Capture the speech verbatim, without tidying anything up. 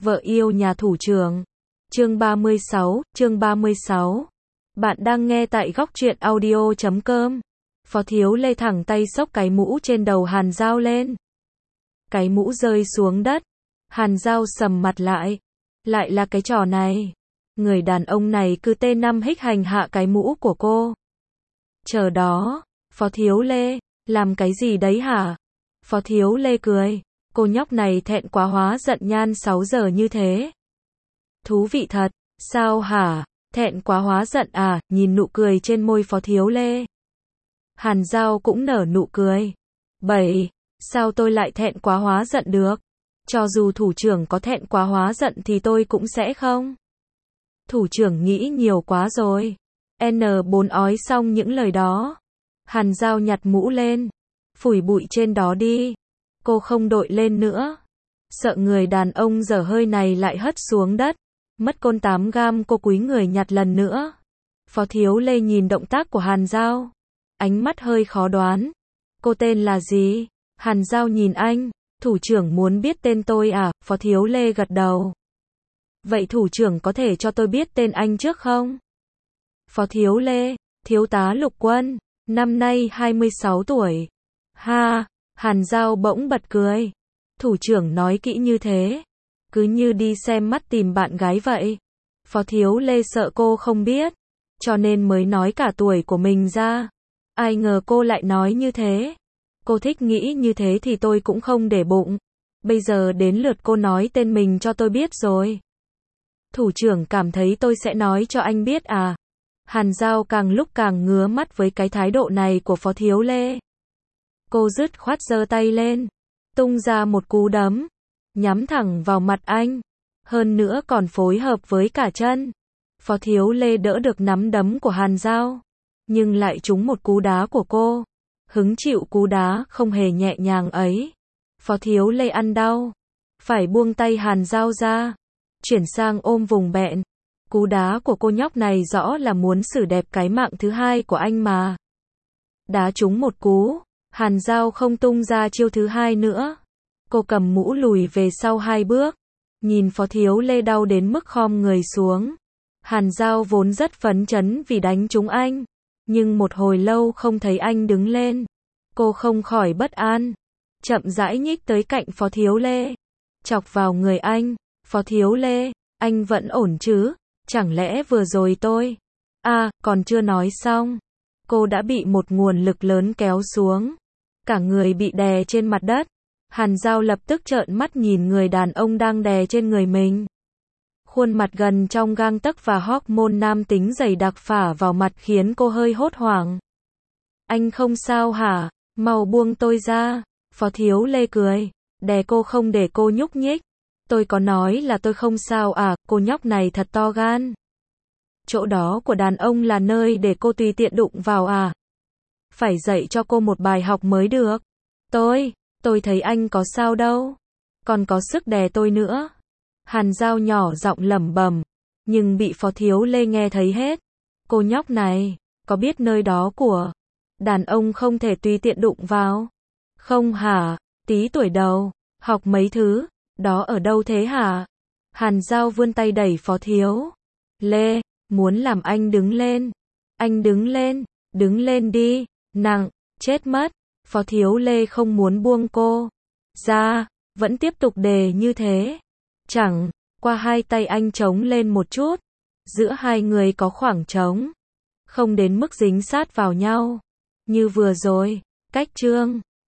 Vợ yêu nhà thủ trưởng. Chương ba mươi sáu, chương ba mươi sáu. Bạn đang nghe tại góc truyện audio chấm com. Phó Thiếu Lê thẳng tay xốc cái mũ trên đầu Hàn Dao lên. Cái mũ rơi xuống đất. Hàn Dao sầm mặt lại. Lại là cái trò này. Người đàn ông này cứ tê năm hích hành hạ cái mũ của cô. Chờ đó, Phó Thiếu Lê, làm cái gì đấy hả? Phó Thiếu Lê cười. Cô nhóc này thẹn quá hóa giận nhan sáu giờ như thế. Thú vị thật, sao hả? Thẹn quá hóa giận à? Nhìn nụ cười trên môi Phó Thiếu Lê. Hàn Dao cũng nở nụ cười. Bảy, sao tôi lại thẹn quá hóa giận được? Cho dù thủ trưởng có thẹn quá hóa giận thì tôi cũng sẽ không. Thủ trưởng nghĩ nhiều quá rồi. N bốn ói xong những lời đó. Hàn Dao nhặt mũ lên. Phủi bụi trên đó đi. Cô không đội lên nữa. Sợ người đàn ông dở hơi này lại hất xuống đất. Mất côn tám gam cô cúi người nhặt lần nữa. Phó Thiếu Lê nhìn động tác của Hàn Dao. Ánh mắt hơi khó đoán. Cô tên là gì? Hàn Dao nhìn anh. Thủ trưởng muốn biết tên tôi à? Phó Thiếu Lê gật đầu. Vậy thủ trưởng có thể cho tôi biết tên anh trước không? Phó Thiếu Lê, Thiếu tá Lục Quân, năm nay hai mươi sáu tuổi. Ha, Hàn Dao bỗng bật cười. Thủ trưởng nói kỹ như thế. Cứ như đi xem mắt tìm bạn gái vậy. Phó Thiếu Lê sợ cô không biết. Cho nên mới nói cả tuổi của mình ra. Ai ngờ cô lại nói như thế. Cô thích nghĩ như thế thì tôi cũng không để bụng. Bây giờ đến lượt cô nói tên mình cho tôi biết rồi. Thủ trưởng cảm thấy tôi sẽ nói cho anh biết à? Hàn Dao càng lúc càng ngứa mắt với cái thái độ này của Phó Thiếu Lê. Cô dứt khoát giơ tay lên. Tung ra một cú đấm. Nhắm thẳng vào mặt anh. Hơn nữa còn phối hợp với cả chân. Phó Thiếu Lê đỡ được nắm đấm của Hàn Dao. Nhưng lại trúng một cú đá của cô. Hứng chịu cú đá không hề nhẹ nhàng ấy. Phó Thiếu Lê ăn đau. Phải buông tay Hàn Dao ra. Chuyển sang ôm vùng bẹn. Cú đá của cô nhóc này rõ là muốn xử đẹp cái mạng thứ hai của anh mà. Đá trúng một cú. Hàn Dao không tung ra chiêu thứ hai nữa. Cô cầm mũ lùi về sau hai bước. Nhìn Phó Thiếu Lê đau đến mức khom người xuống. Hàn Dao vốn rất phấn chấn vì đánh trúng anh. Nhưng một hồi lâu không thấy anh đứng lên. Cô không khỏi bất an. Chậm rãi nhích tới cạnh Phó Thiếu Lê. Chọc vào người anh. Phó Thiếu Lê, anh vẫn ổn chứ? Chẳng lẽ vừa rồi tôi... À, còn chưa nói xong. Cô đã bị một nguồn lực lớn kéo xuống. Cả người bị đè trên mặt đất. Hàn Dao lập tức trợn mắt nhìn người đàn ông đang đè trên người mình. Khuôn mặt gần trong gang tấc và hormone nam tính dày đặc phả vào mặt khiến cô hơi hốt hoảng. Anh không sao hả? Mau buông tôi ra. Phó Thiếu Lê cười. Đè cô không để cô nhúc nhích. Tôi có nói là tôi không sao à? Cô nhóc này thật to gan. Chỗ đó của đàn ông là nơi để cô tùy tiện đụng vào à? Phải dạy cho cô một bài học mới được. Tôi, tôi thấy anh có sao đâu. Còn có sức đè tôi nữa. Hàn Dao nhỏ giọng lẩm bẩm. Nhưng bị Phó Thiếu Lê nghe thấy hết. Cô nhóc này, có biết nơi đó của đàn ông không thể tùy tiện đụng vào? Không hả? Tí tuổi đầu, học mấy thứ, đó ở đâu thế hả? Hàn Dao vươn tay đẩy Phó Thiếu Lê, muốn làm anh đứng lên. Anh đứng lên, đứng lên đi, nặng, chết mất. Phó Thiếu Lê không muốn buông cô ra, vẫn tiếp tục đề như thế. Chẳng qua hai tay anh chống lên một chút. Giữa hai người có khoảng trống. Không đến mức dính sát vào nhau. Như vừa rồi, cách chương.